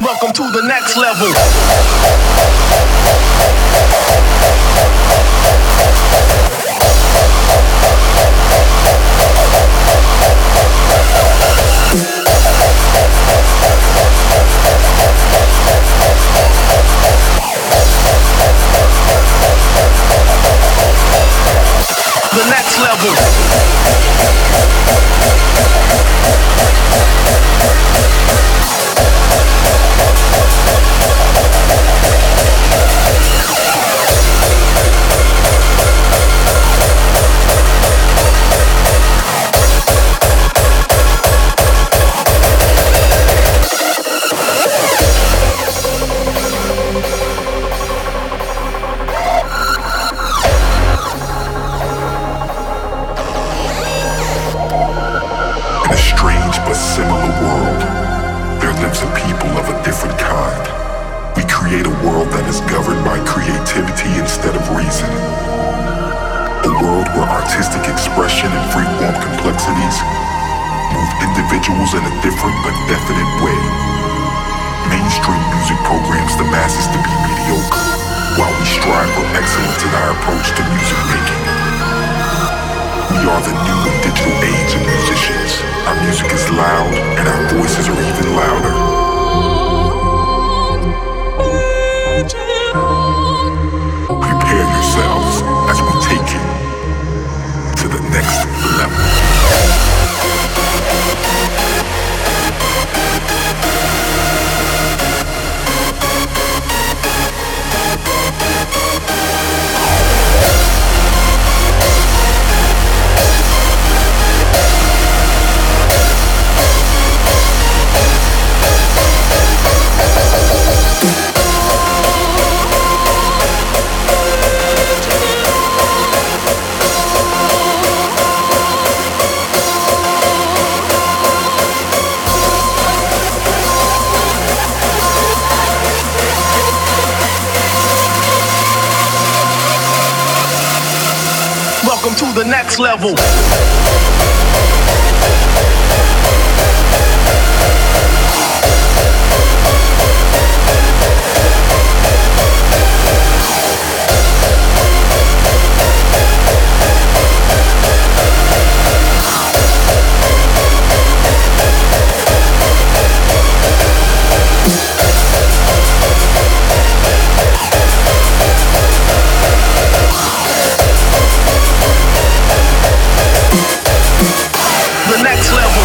Welcome to the next level. The next level. In a different but definite way. Mainstream music programs the masses to be mediocre, while we strive for excellence in our approach to music making. We are the new and digital age of musicians. Our music is loud, and our voices are even louder. Prepare yourselves as we take it to the next level. Welcome to the next level. The next level.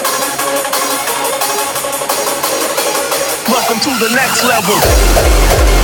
Welcome to the next level.